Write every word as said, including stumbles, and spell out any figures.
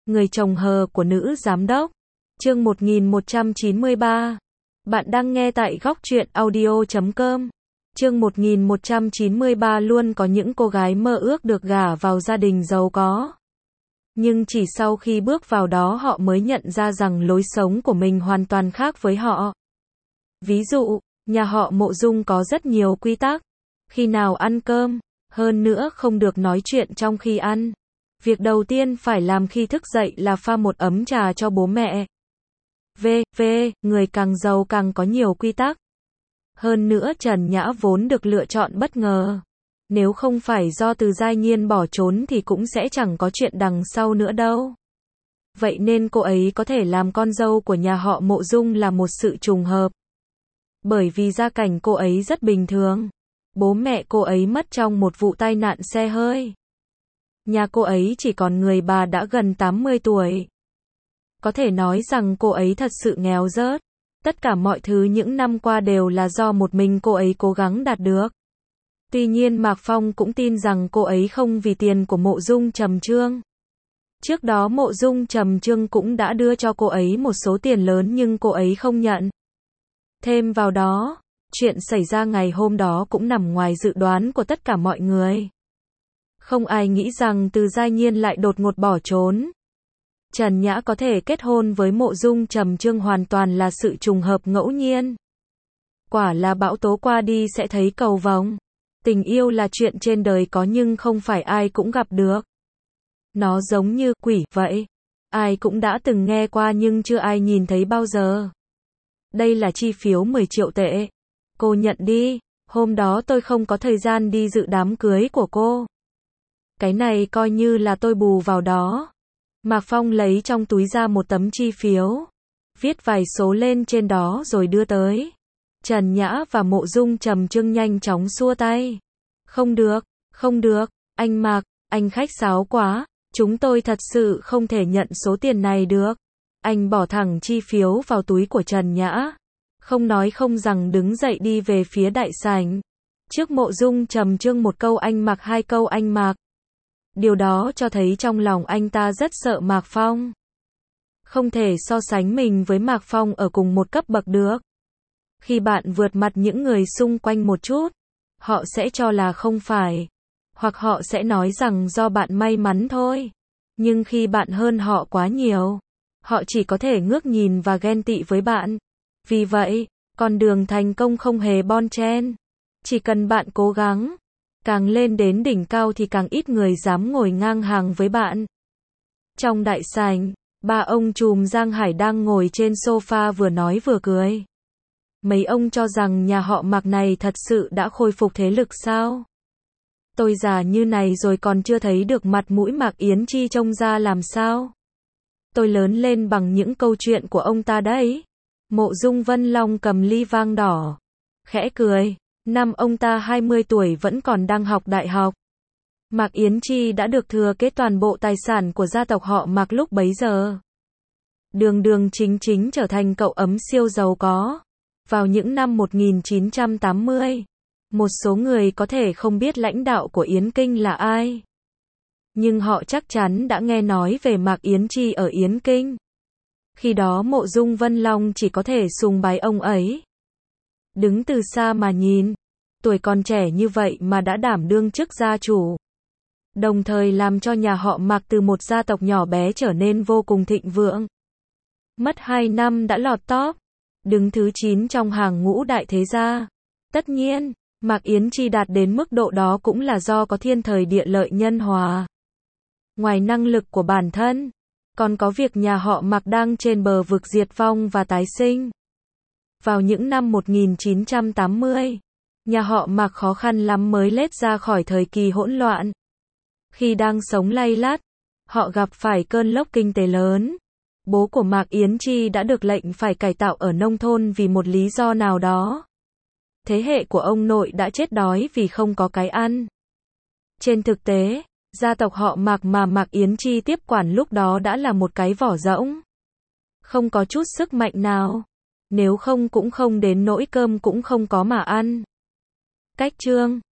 Người chồng hờ của nữ giám đốc. Chương một nghìn một trăm chín mươi ba. Bạn đang nghe tại góc truyện audio chấm com. Chương một nghìn một trăm chín mươi ba. Luôn có những cô gái mơ ước được gả vào gia đình giàu có. Nhưng chỉ sau khi bước vào đó họ mới nhận ra rằng lối sống của mình hoàn toàn khác với họ. Ví dụ, nhà họ Mộ Dung có rất nhiều quy tắc. Khi nào ăn cơm, hơn nữa không được nói chuyện trong khi ăn. Việc đầu tiên phải làm khi thức dậy là pha một ấm trà cho bố mẹ. v v Người càng giàu càng có nhiều quy tắc. Hơn nữa Trần Nhã vốn được lựa chọn bất ngờ. Nếu không phải do Từ Giai Nhiên bỏ trốn thì cũng sẽ chẳng có chuyện đằng sau nữa đâu. Vậy nên cô ấy có thể làm con dâu của nhà họ Mộ Dung là một sự trùng hợp. Bởi vì gia cảnh cô ấy rất bình thường. Bố mẹ cô ấy mất trong một vụ tai nạn xe hơi. Nhà cô ấy chỉ còn người bà đã gần tám mươi tuổi. Có thể nói rằng cô ấy thật sự nghèo rớt. Tất cả mọi thứ những năm qua đều là do một mình cô ấy cố gắng đạt được. Tuy nhiên Mạc Phong cũng tin rằng cô ấy không vì tiền của Mộ Dung Trầm Trương. Trước đó Mộ Dung Trầm Trương cũng đã đưa cho cô ấy một số tiền lớn nhưng cô ấy không nhận. Thêm vào đó, chuyện xảy ra ngày hôm đó cũng nằm ngoài dự đoán của tất cả mọi người. Không ai nghĩ rằng Từ Giai Nhiên lại đột ngột bỏ trốn. Trần Nhã có thể kết hôn với Mộ Dung Trầm Trương hoàn toàn là sự trùng hợp ngẫu nhiên. Quả là bão tố qua đi sẽ thấy cầu vồng. Tình yêu là chuyện trên đời có nhưng không phải ai cũng gặp được. Nó giống như quỷ vậy. Ai cũng đã từng nghe qua nhưng chưa ai nhìn thấy bao giờ. Đây là chi phiếu mười triệu tệ. Cô nhận đi. Hôm đó tôi không có thời gian đi dự đám cưới của cô. Cái này coi như là tôi bù vào đó. Mạc Phong lấy trong túi ra một tấm chi phiếu. Viết vài số lên trên đó rồi đưa tới. Trần Nhã và Mộ Dung Trầm Trương nhanh chóng xua tay. Không được, không được, anh Mạc, anh khách sáo quá. Chúng tôi thật sự không thể nhận số tiền này được. Anh bỏ thẳng chi phiếu vào túi của Trần Nhã. Không nói không rằng đứng dậy đi về phía đại sảnh. Trước Mộ Dung Trầm Trương một câu anh Mạc, hai câu anh Mạc. Điều đó cho thấy trong lòng anh ta rất sợ Mạc Phong. Không thể so sánh mình với Mạc Phong ở cùng một cấp bậc được. Khi bạn vượt mặt những người xung quanh một chút, họ sẽ cho là không phải. Hoặc họ sẽ nói rằng do bạn may mắn thôi. Nhưng khi bạn hơn họ quá nhiều, họ chỉ có thể ngước nhìn và ghen tị với bạn. Vì vậy, con đường thành công không hề bon chen. Chỉ cần bạn cố gắng, càng lên đến đỉnh cao thì càng ít người dám ngồi ngang hàng với bạn. Trong đại sảnh, ba ông trùm Giang Hải đang ngồi trên sofa vừa nói vừa cười. Mấy ông cho rằng nhà họ Mạc này thật sự đã khôi phục thế lực sao? Tôi già như này rồi còn chưa thấy được mặt mũi Mạc Yến Chi trông ra làm sao? Tôi lớn lên bằng những câu chuyện của ông ta đấy. Mộ Dung Vân Long cầm ly vang đỏ. Khẽ cười. Năm ông ta hai mươi tuổi vẫn còn đang học đại học. Mạc Yến Chi đã được thừa kế toàn bộ tài sản của gia tộc họ Mạc lúc bấy giờ. Đường đường chính chính trở thành cậu ấm siêu giàu có. Vào những năm một nghìn chín trăm tám mươi, một số người có thể không biết lãnh đạo của Yến Kinh là ai. Nhưng họ chắc chắn đã nghe nói về Mạc Yến Chi ở Yến Kinh. Khi đó Mộ Dung Vân Long chỉ có thể sùng bái ông ấy. Đứng từ xa mà nhìn, tuổi còn trẻ như vậy mà đã đảm đương chức gia chủ. Đồng thời làm cho nhà họ Mạc từ một gia tộc nhỏ bé trở nên vô cùng thịnh vượng. Mất hai năm đã lọt top, đứng thứ chín trong hàng ngũ đại thế gia. Tất nhiên, Mạc Yến Chi đạt đến mức độ đó cũng là do có thiên thời địa lợi nhân hòa. Ngoài năng lực của bản thân, còn có việc nhà họ Mạc đang trên bờ vực diệt vong và tái sinh. Vào những năm một nghìn chín trăm tám mươi, nhà họ Mạc khó khăn lắm mới lết ra khỏi thời kỳ hỗn loạn. Khi đang sống lay lắt, họ gặp phải cơn lốc kinh tế lớn. Bố của Mạc Yến Chi đã được lệnh phải cải tạo ở nông thôn vì một lý do nào đó. Thế hệ của ông nội đã chết đói vì không có cái ăn. Trên thực tế, gia tộc họ Mạc mà Mạc Yến Chi tiếp quản lúc đó đã là một cái vỏ rỗng. Không có chút sức mạnh nào. Nếu không cũng không đến nỗi cơm cũng không có mà ăn. Cách chương